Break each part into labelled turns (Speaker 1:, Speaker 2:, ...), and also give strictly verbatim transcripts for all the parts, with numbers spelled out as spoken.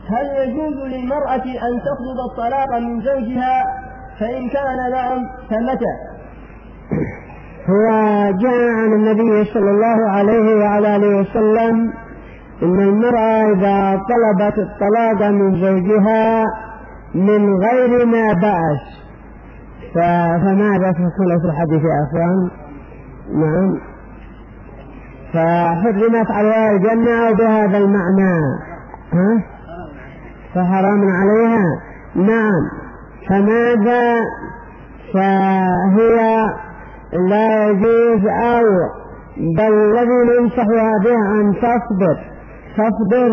Speaker 1: هل يجوز للمرأة أن تطلب الطلاق من زوجها؟ فإن كان نعم فمتى؟
Speaker 2: هو جاء عن النبي صلى الله عليه وعلى آله وسلم إن المرأة إذا طلبت الطلاق من زوجها من غير ما بأس فماذا تقول في الحديث يا أخوان؟ نعم، فحرمت عليها الجنة أو بهذا المعنى، ها؟ فحرام عليها. نعم، فماذا؟ فهي لا يجوز، أو بل الذي ننصحها به أن تصبر تصبر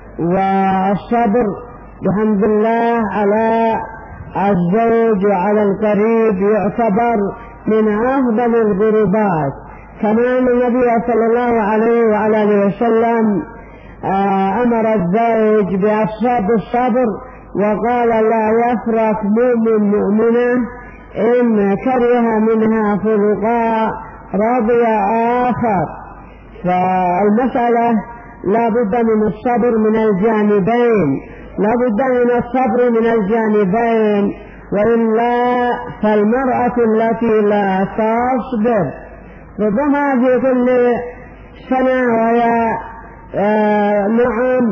Speaker 2: والصبر بحمد الله على الزوج وعلى القريب يعتبر من أفضل القربات. كما أن النبي صلى الله عليه وعلى آله وسلم أمر الزوج بالصبر وقال لا يفرق مؤمن مؤمنة إن كره منها خلقا رضي آخر. فالمسألة لا بد من الصبر من الجانبين، لا بد من الصبر من الجانبين، وإلا فالمرأة التي لا تصبر ربما في كل سنة وهي آه نعم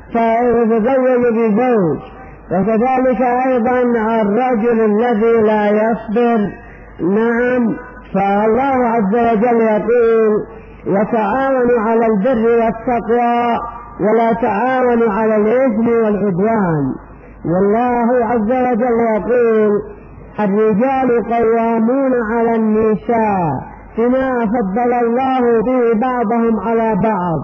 Speaker 2: تتزوج بزوج. وكذلك أيضا الرجل الذي لا يصبر، نعم، فالله عز وجل يقول وتعاونوا على البر والتقوى ولا تعاونوا على الإثم والعدوان. والله عز وجل يقول الرجال قوامون على النساء بما فضل الله به بعضهم على بعض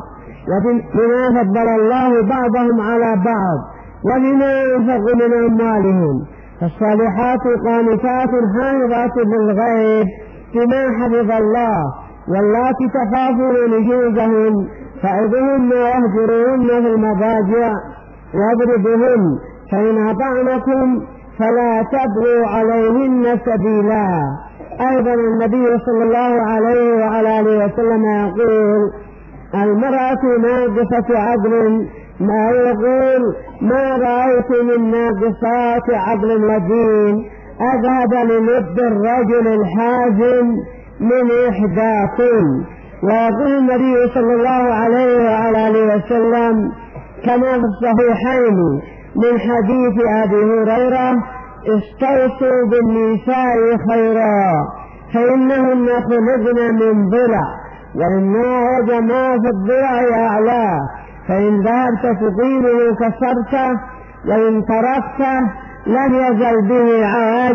Speaker 2: وبما فضل الله بعضهم على بعض وبما ينفق من أموالهم. فالصالحات قانتات حافظات للغيب بما حفظ الله، واللاتي تخافون نشوزهن فعظوهن واهجروهن في المضاجع واضربوهن، فإن أطعنكم فلا تبغوا عليهن سبيلا. أيضا النبي صلى الله عليه وعلى آله وسلم يقول المرأة ناقصة عقل، ما يقول ما رأيت من ناقصات عقل ودين أذهب للب الرجل الحازم من إحداكم. ويقول النبي صلى الله عليه وعلى آله وسلم كما في الصحيحين من حديث أبي هريرة استوصوا بالنساء خيرا فإنهن خلقن من ضلع وإن وجه ما في الضلع أعلاه، فإن ذهبت تقيمه كسرته وإن تركته لم يزل به عاج،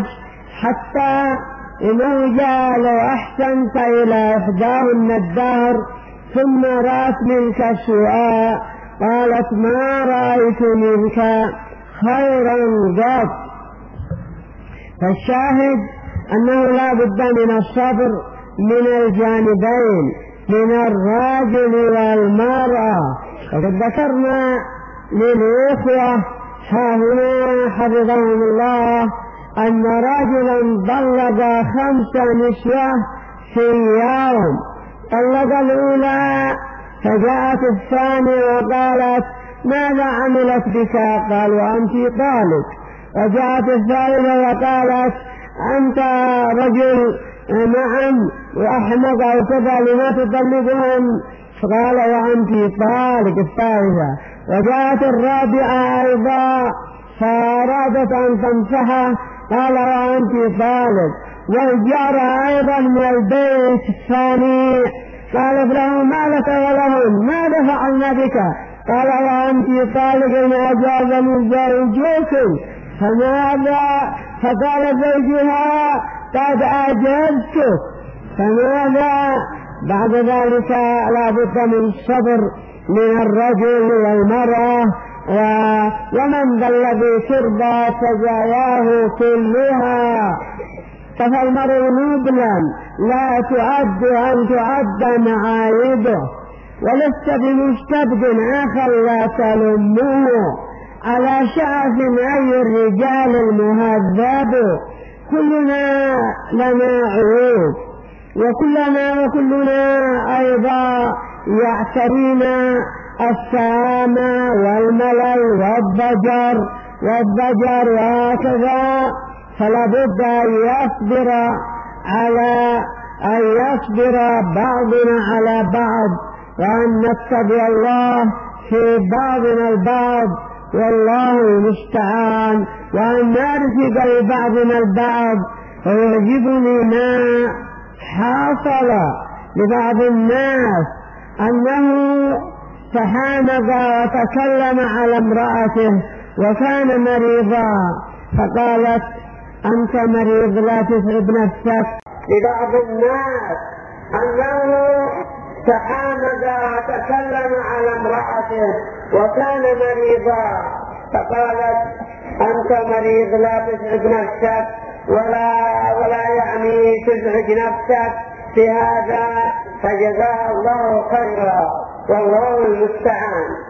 Speaker 2: حتى إنه جاء لو أحسنت إلى إحداهن الدهر ثم رأت منك سوءا قالت ما رأيت منك خيرا قط. فالشاهد أنه لا بد من الصبر من الجانبين من الراجل والمرأة. وقد ذكرنا للإخوة هاهنا حفظهم الله أن رجلا طلق خمس نسوة في يوم، طلق الأولى فجاءت الثانية وقالت ماذا عملت بك؟ قال وأنت طالق. وجاءت الثالثة وقالت أنت رجل نعم وأحمق أو كذا لما تطلقهم؟ قال وأنت طالق الثالثة. وجاءت الرابعة أيضا فأرادت أن تنصحه قال وأنت طالق. وجاء أيضا من البيت الثاني قالت له ما لك ولهم ماذا فعلنا بك؟ قال وأنت طالق إن أجازني زوجك. فماذا؟ فقال زوجها قد أجازتك. فماذا؟ بعد ذلك لا بد من الصبر من الرجل والمرأة. ومن ذا الذي ترضى سجاياه كلها. فالمرء نبلا لا تعد أن تعد معايبه، ولست بمستبد آخر لا تلمه على شعف أي الرجال المهذب. كلنا لنا عيوب وكلنا وكلنا أيضا يعترينا السام والملل والضجر والضجر وهكذا، فلا بد أن يصبر على أن يصبر بعضنا على بعض، وأن نتبع الله في بعضنا البعض، والله المستعان، وأن نرفق لبعضنا البعض. ويعجبني ما حصل لبعض الناس أنه تحامق وتكلم على امرأته وكان مريضا، فقالت أنت مريض لا تتعب نفسك. لبعض الناس أنه تحامق وتكلم على امرأته وكان مريضا، فقالت أنت مريض لا تتعب نفسك، ولا ولا يعني تزعج نفسك بهذا، فجزاه الله خيرا، والله المستعان.